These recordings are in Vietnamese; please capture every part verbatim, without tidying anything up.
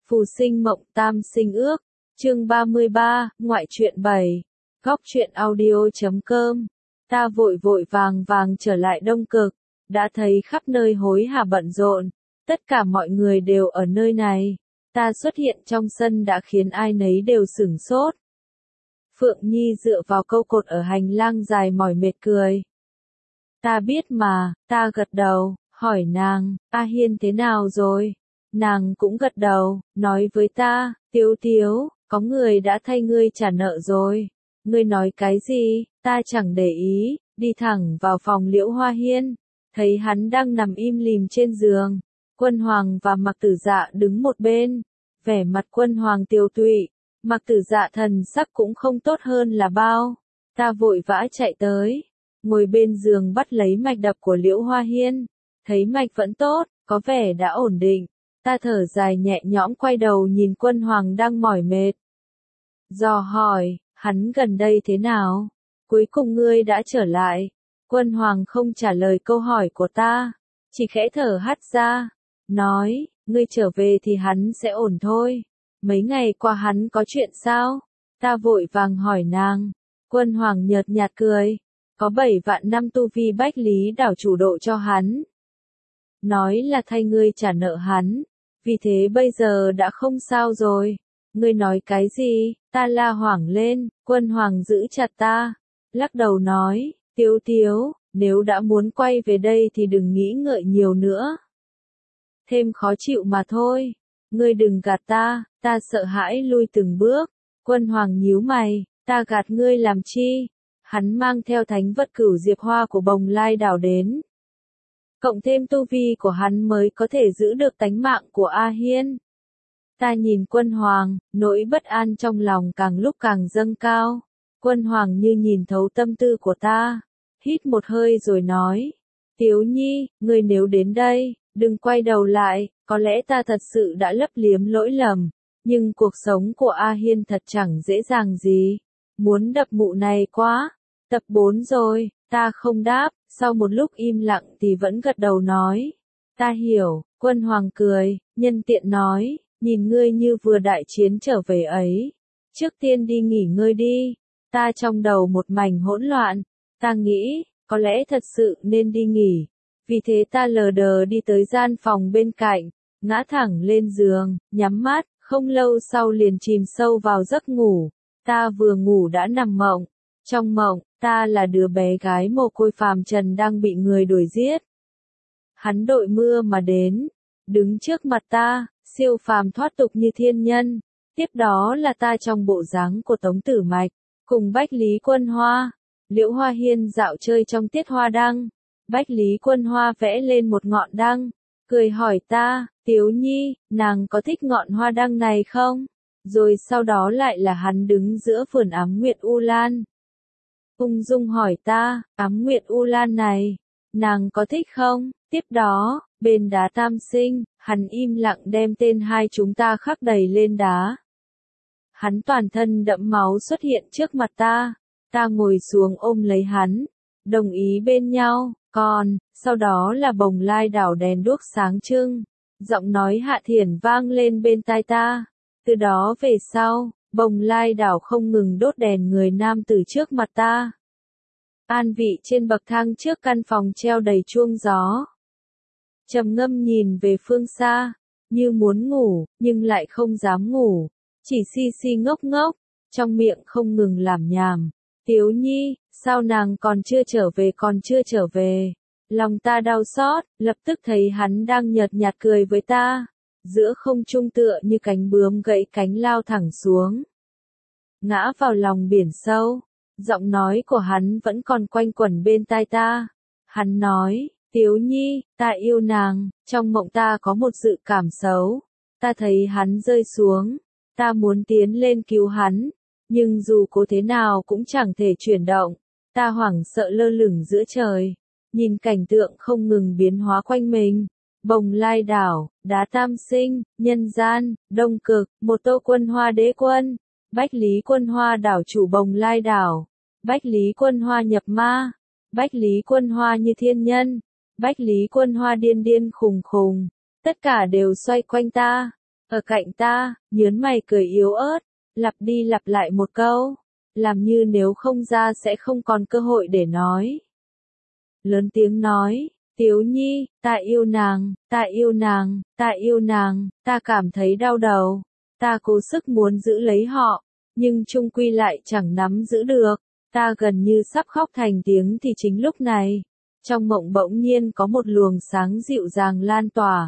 Phù sinh mộng tam sinh ước, chương ba mươi ba, ngoại truyện bảy, góc truyện audio chấm com. Ta vội vội vàng vàng trở lại Đông Cực, đã thấy khắp nơi hối hả bận rộn, tất cả mọi người đều ở nơi này. Ta xuất hiện trong sân đã khiến ai nấy đều sửng sốt. Phượng Nhi dựa vào câu cột ở hành lang dài mỏi mệt cười. Ta biết mà, ta gật đầu, hỏi nàng, A Hiên thế nào rồi? Nàng cũng gật đầu, nói với ta, Tiếu Tiếu, có người đã thay ngươi trả nợ rồi. Ngươi nói cái gì? Ta chẳng để ý, đi thẳng vào phòng Liễu Hoa Hiên, thấy hắn đang nằm im lìm trên giường. Quân Hoàng và Mặc Tử Dạ đứng một bên, vẻ mặt Quân Hoàng tiều tụy, Mặc Tử Dạ thần sắc cũng không tốt hơn là bao. Ta vội vã chạy tới, ngồi bên giường bắt lấy mạch đập của Liễu Hoa Hiên, thấy mạch vẫn tốt, có vẻ đã ổn định. Ta thở dài nhẹ nhõm quay đầu nhìn Quân Hoàng đang mỏi mệt. Dò hỏi, hắn gần đây thế nào? Cuối cùng ngươi đã trở lại. Quân Hoàng không trả lời câu hỏi của ta, chỉ khẽ thở hắt ra, nói, ngươi trở về thì hắn sẽ ổn thôi. Mấy ngày qua hắn có chuyện sao? Ta vội vàng hỏi nàng. Quân Hoàng nhợt nhạt cười, có bảy vạn năm tu vi Bách Lý đảo chủ độ cho hắn. Nói là thay ngươi trả nợ hắn, vì thế bây giờ đã không sao rồi. Ngươi nói cái gì? Ta la hoảng lên, Quân Hoàng giữ chặt ta, lắc đầu nói, Tiếu Tiếu, nếu đã muốn quay về đây thì đừng nghĩ ngợi nhiều nữa. Thêm khó chịu mà thôi, ngươi đừng gạt ta, ta sợ hãi lui từng bước. Quân Hoàng nhíu mày, ta gạt ngươi làm chi? Hắn mang theo thánh vật Cửu Diệp Hoa của Bồng Lai đảo đến. Cộng thêm tu vi của hắn mới có thể giữ được tánh mạng của A Hiên. Ta nhìn Quân Hoàng, nỗi bất an trong lòng càng lúc càng dâng cao. Quân Hoàng như nhìn thấu tâm tư của ta, hít một hơi rồi nói, Tiếu Nhi, ngươi nếu đến đây, đừng quay đầu lại, có lẽ ta thật sự đã lấp liếm lỗi lầm, nhưng cuộc sống của A Hiên thật chẳng dễ dàng gì. Muốn đập mụ này quá. Tập bốn rồi, ta không đáp, sau một lúc im lặng thì vẫn gật đầu nói. Ta hiểu, Quân Hoàng cười, nhân tiện nói, nhìn ngươi như vừa đại chiến trở về ấy. Trước tiên đi nghỉ ngơi đi. Ta trong đầu một mảnh hỗn loạn, ta nghĩ, có lẽ thật sự nên đi nghỉ. Vì thế ta lờ đờ đi tới gian phòng bên cạnh, ngã thẳng lên giường, nhắm mắt, không lâu sau liền chìm sâu vào giấc ngủ. Ta vừa ngủ đã nằm mộng. Trong mộng, ta là đứa bé gái mồ côi phàm trần đang bị người đuổi giết. Hắn đội mưa mà đến, đứng trước mặt ta, siêu phàm thoát tục như thiên nhân. Tiếp đó là ta trong bộ dáng của Tống Tử Mạch, cùng Bách Lý Quân Hoa. Liễu Hoa Hiên dạo chơi trong tiết hoa đăng. Bách Lý Quân Hoa vẽ lên một ngọn đăng, cười hỏi ta, Tiếu Nhi, nàng có thích ngọn hoa đăng này không? Rồi sau đó lại là hắn đứng giữa vườn Ám Nguyệt U Lan. Ung dung hỏi ta, Ám Nguyệt U Lan này, nàng có thích không? Tiếp đó, bên đá tam sinh, hắn im lặng đem tên hai chúng ta khắc đầy lên đá. Hắn toàn thân đẫm máu xuất hiện trước mặt ta, ta ngồi xuống ôm lấy hắn, đồng ý bên nhau, còn, sau đó là Bồng Lai đảo đèn đuốc sáng trưng, giọng nói Hạ Thiển vang lên bên tai ta. Từ đó về sau, Bồng Lai đảo không ngừng đốt đèn người nam tử trước mặt ta. An vị trên bậc thang trước căn phòng treo đầy chuông gió. Trầm ngâm nhìn về phương xa, như muốn ngủ, nhưng lại không dám ngủ, chỉ si si ngốc ngốc, trong miệng không ngừng làm nhảm. Tiếu Nhi, sao nàng còn chưa trở về còn chưa trở về? Lòng ta đau xót, lập tức thấy hắn đang nhợt nhạt cười với ta. Giữa không trung tựa như cánh bướm gãy cánh lao thẳng xuống. Ngã vào lòng biển sâu, giọng nói của hắn vẫn còn quanh quẩn bên tai ta. Hắn nói, Tiếu Nhi, ta yêu nàng, trong mộng ta có một dự cảm xấu. Ta thấy hắn rơi xuống, ta muốn tiến lên cứu hắn, nhưng dù cố thế nào cũng chẳng thể chuyển động. Ta hoảng sợ lơ lửng giữa trời, nhìn cảnh tượng không ngừng biến hóa quanh mình. Bồng Lai đảo, đá tam sinh, nhân gian, Đông Cực, một Tô Quân Hoa đế quân, Bách Lý Quân Hoa đảo chủ Bồng Lai đảo, Bách Lý Quân Hoa nhập ma, Bách Lý Quân Hoa như thiên nhân, Bách Lý Quân Hoa điên điên khùng khùng, tất cả đều xoay quanh ta. ở cạnh ta, nhớn mày cười yếu ớt, lặp đi lặp lại một câu, làm như nếu không ra sẽ không còn cơ hội để nói. Lớn tiếng nói, Tiếu Nhi, ta yêu nàng, ta yêu nàng, ta yêu nàng, ta cảm thấy đau đầu, ta cố sức muốn giữ lấy họ, nhưng chung quy lại chẳng nắm giữ được, ta gần như sắp khóc thành tiếng thì chính lúc này, trong mộng bỗng nhiên có một luồng sáng dịu dàng lan tỏa.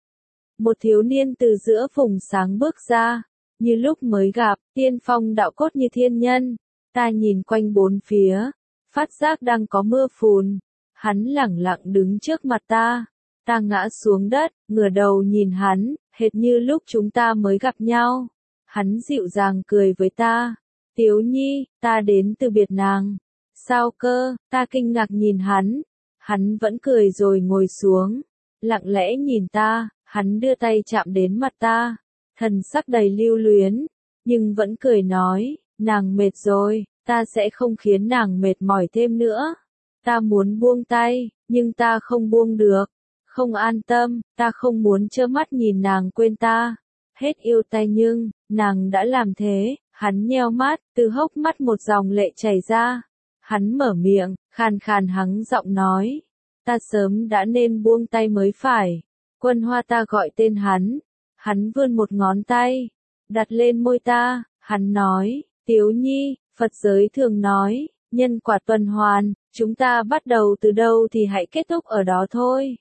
Một thiếu niên từ giữa phùng sáng bước ra, như lúc mới gặp, tiên phong đạo cốt như thiên nhân, ta nhìn quanh bốn phía, phát giác đang có mưa phùn. Hắn lẳng lặng đứng trước mặt ta, ta ngã xuống đất, ngửa đầu nhìn hắn, hệt như lúc chúng ta mới gặp nhau. Hắn dịu dàng cười với ta, Tiếu Nhi, ta đến từ biệt nàng. Sao cơ, ta kinh ngạc nhìn hắn, hắn vẫn cười rồi ngồi xuống, lặng lẽ nhìn ta, hắn đưa tay chạm đến mặt ta, thần sắc đầy lưu luyến, nhưng vẫn cười nói, nàng mệt rồi, ta sẽ không khiến nàng mệt mỏi thêm nữa. Ta muốn buông tay, nhưng ta không buông được. Không an tâm, ta không muốn trơ mắt nhìn nàng quên ta. Hết yêu tay nhưng, nàng đã làm thế, hắn nheo mắt, từ hốc mắt một dòng lệ chảy ra. Hắn mở miệng, khàn khàn hắng giọng nói. Ta sớm đã nên buông tay mới phải. Quân Hoa ta gọi tên hắn. Hắn vươn một ngón tay, đặt lên môi ta, hắn nói, Tiếu Nhi, Phật giới thường nói, nhân quả tuần hoàn. Chúng ta bắt đầu từ đâu thì hãy kết thúc ở đó thôi.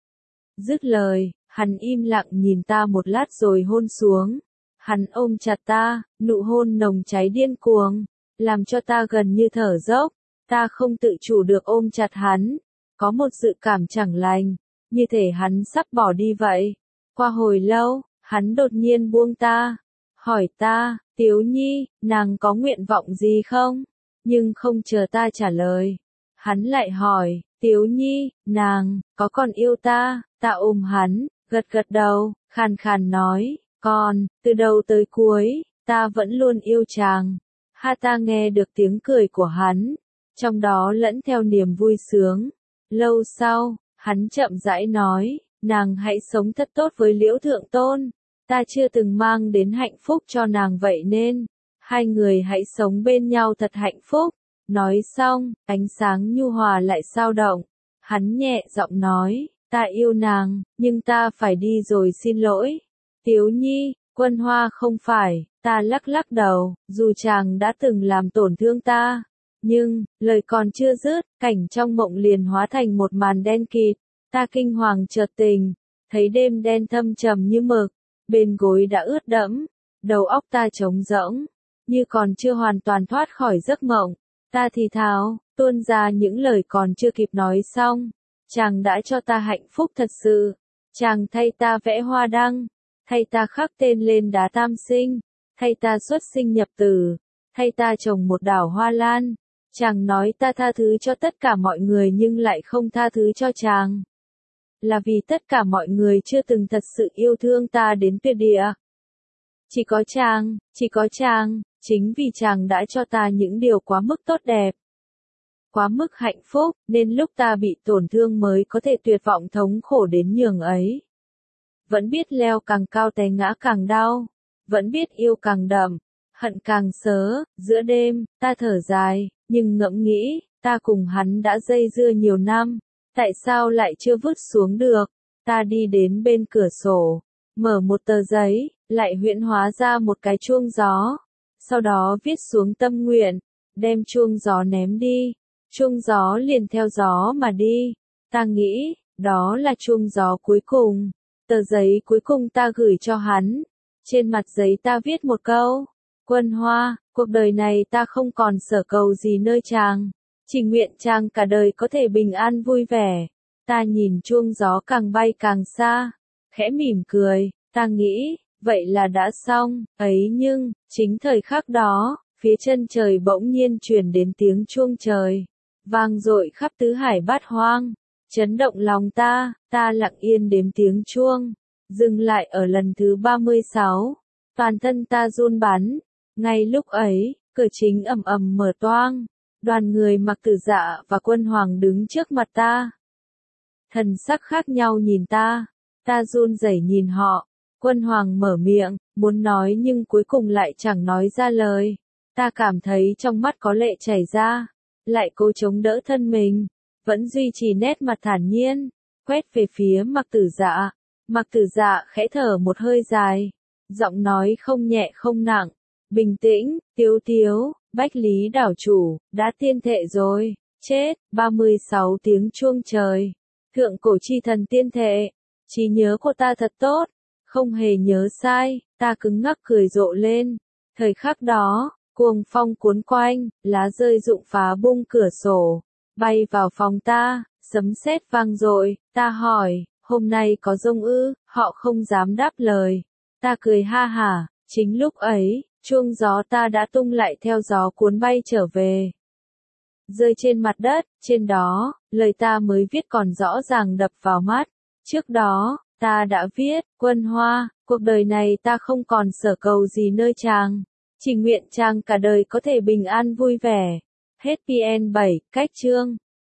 Dứt lời, hắn im lặng nhìn ta một lát rồi hôn xuống. Hắn ôm chặt ta, nụ hôn nồng cháy điên cuồng, làm cho ta gần như thở dốc. Ta không tự chủ được ôm chặt hắn, có một dự cảm chẳng lành, như thể hắn sắp bỏ đi vậy. Qua hồi lâu, hắn đột nhiên buông ta, hỏi ta, Tiếu Nhi, nàng có nguyện vọng gì không? Nhưng không chờ ta trả lời. Hắn lại hỏi, Tiếu Nhi, nàng, có còn yêu ta? Ta ôm hắn, gật gật đầu, khàn khàn nói, còn, từ đầu tới cuối, ta vẫn luôn yêu chàng. Ha ta nghe được tiếng cười của hắn, trong đó lẫn theo niềm vui sướng. Lâu sau, hắn chậm rãi nói, nàng hãy sống thật tốt với Liễu Thượng Tôn. Ta chưa từng mang đến hạnh phúc cho nàng vậy nên, hai người hãy sống bên nhau thật hạnh phúc. Nói xong, ánh sáng nhu hòa lại dao động. Hắn nhẹ giọng nói, ta yêu nàng, nhưng ta phải đi rồi xin lỗi. Tiếu Nhi, Quân Hoa không phải, ta lắc lắc đầu, dù chàng đã từng làm tổn thương ta. Nhưng, lời còn chưa dứt, cảnh trong mộng liền hóa thành một màn đen kịt. Ta kinh hoàng chợt tỉnh, thấy đêm đen thâm trầm như mực, bên gối đã ướt đẫm, đầu óc ta trống rỗng, như còn chưa hoàn toàn thoát khỏi giấc mộng. Ta thì thào, tuôn ra những lời còn chưa kịp nói xong. Chàng đã cho ta hạnh phúc thật sự. Chàng thay ta vẽ hoa đăng, thay ta khắc tên lên đá tam sinh, thay ta xuất sinh nhập tử, thay ta trồng một đảo hoa lan. Chàng nói ta tha thứ cho tất cả mọi người nhưng lại không tha thứ cho chàng. Là vì tất cả mọi người chưa từng thật sự yêu thương ta đến tuyệt địa. Chỉ có chàng, chỉ có chàng, chính vì chàng đã cho ta những điều quá mức tốt đẹp, quá mức hạnh phúc, nên lúc ta bị tổn thương mới có thể tuyệt vọng thống khổ đến nhường ấy. Vẫn biết leo càng cao té ngã càng đau, vẫn biết yêu càng đậm, hận càng sớ. Giữa đêm, ta thở dài, nhưng ngẫm nghĩ, ta cùng hắn đã dây dưa nhiều năm, tại sao lại chưa vứt xuống được? Ta đi đến bên cửa sổ, mở một tờ giấy, lại huyễn hóa ra một cái chuông gió. Sau đó viết xuống tâm nguyện, đem chuông gió ném đi. Chuông gió liền theo gió mà đi. Ta nghĩ, đó là chuông gió cuối cùng. Tờ giấy cuối cùng ta gửi cho hắn. Trên mặt giấy ta viết một câu. Quân Hoa, cuộc đời này ta không còn sở cầu gì nơi chàng. Chỉ nguyện chàng cả đời có thể bình an vui vẻ. Ta nhìn chuông gió càng bay càng xa. Khẽ mỉm cười, ta nghĩ, vậy là đã xong, ấy nhưng, chính thời khắc đó, phía chân trời bỗng nhiên truyền đến tiếng chuông trời. Vang dội khắp tứ hải bát hoang, chấn động lòng ta, ta lặng yên đếm tiếng chuông, dừng lại ở lần thứ ba mươi sáu, toàn thân ta run bắn, ngay lúc ấy, cửa chính ầm ầm mở toang, đoàn người mặc tử dạ và Quân Hoàng đứng trước mặt ta. Thần sắc khác nhau nhìn ta, ta run rẩy nhìn họ, Quân Hoàng mở miệng, muốn nói nhưng cuối cùng lại chẳng nói ra lời. Ta cảm thấy trong mắt có lệ chảy ra, lại cố chống đỡ thân mình, vẫn duy trì nét mặt thản nhiên, quét về phía Mặc Tử Dạ. Mặc Tử Dạ khẽ thở một hơi dài, giọng nói không nhẹ không nặng, bình tĩnh, Tiếu Tiếu, Bách Lý đảo chủ, đã tiên thệ rồi, chết, ba mươi sáu tiếng chuông trời, thượng cổ chi thần tiên thệ, trí nhớ của ta thật tốt, không hề nhớ sai, ta cứng ngắc cười rộ lên, thời khắc đó, cuồng phong cuốn quanh, lá rơi rụng phá bung cửa sổ, bay vào phòng ta, sấm sét vang dội, ta hỏi, hôm nay có rông ư, họ không dám đáp lời, ta cười ha hả, chính lúc ấy, chuông gió ta đã tung lại theo gió cuốn bay trở về. Rơi trên mặt đất, trên đó, lời ta mới viết còn rõ ràng đập vào mắt, trước đó, ta đã viết, Quân Hoa, cuộc đời này ta không còn sở cầu gì nơi chàng, chỉ nguyện chàng cả đời có thể bình an vui vẻ. Hết pê en bảy, cách chương.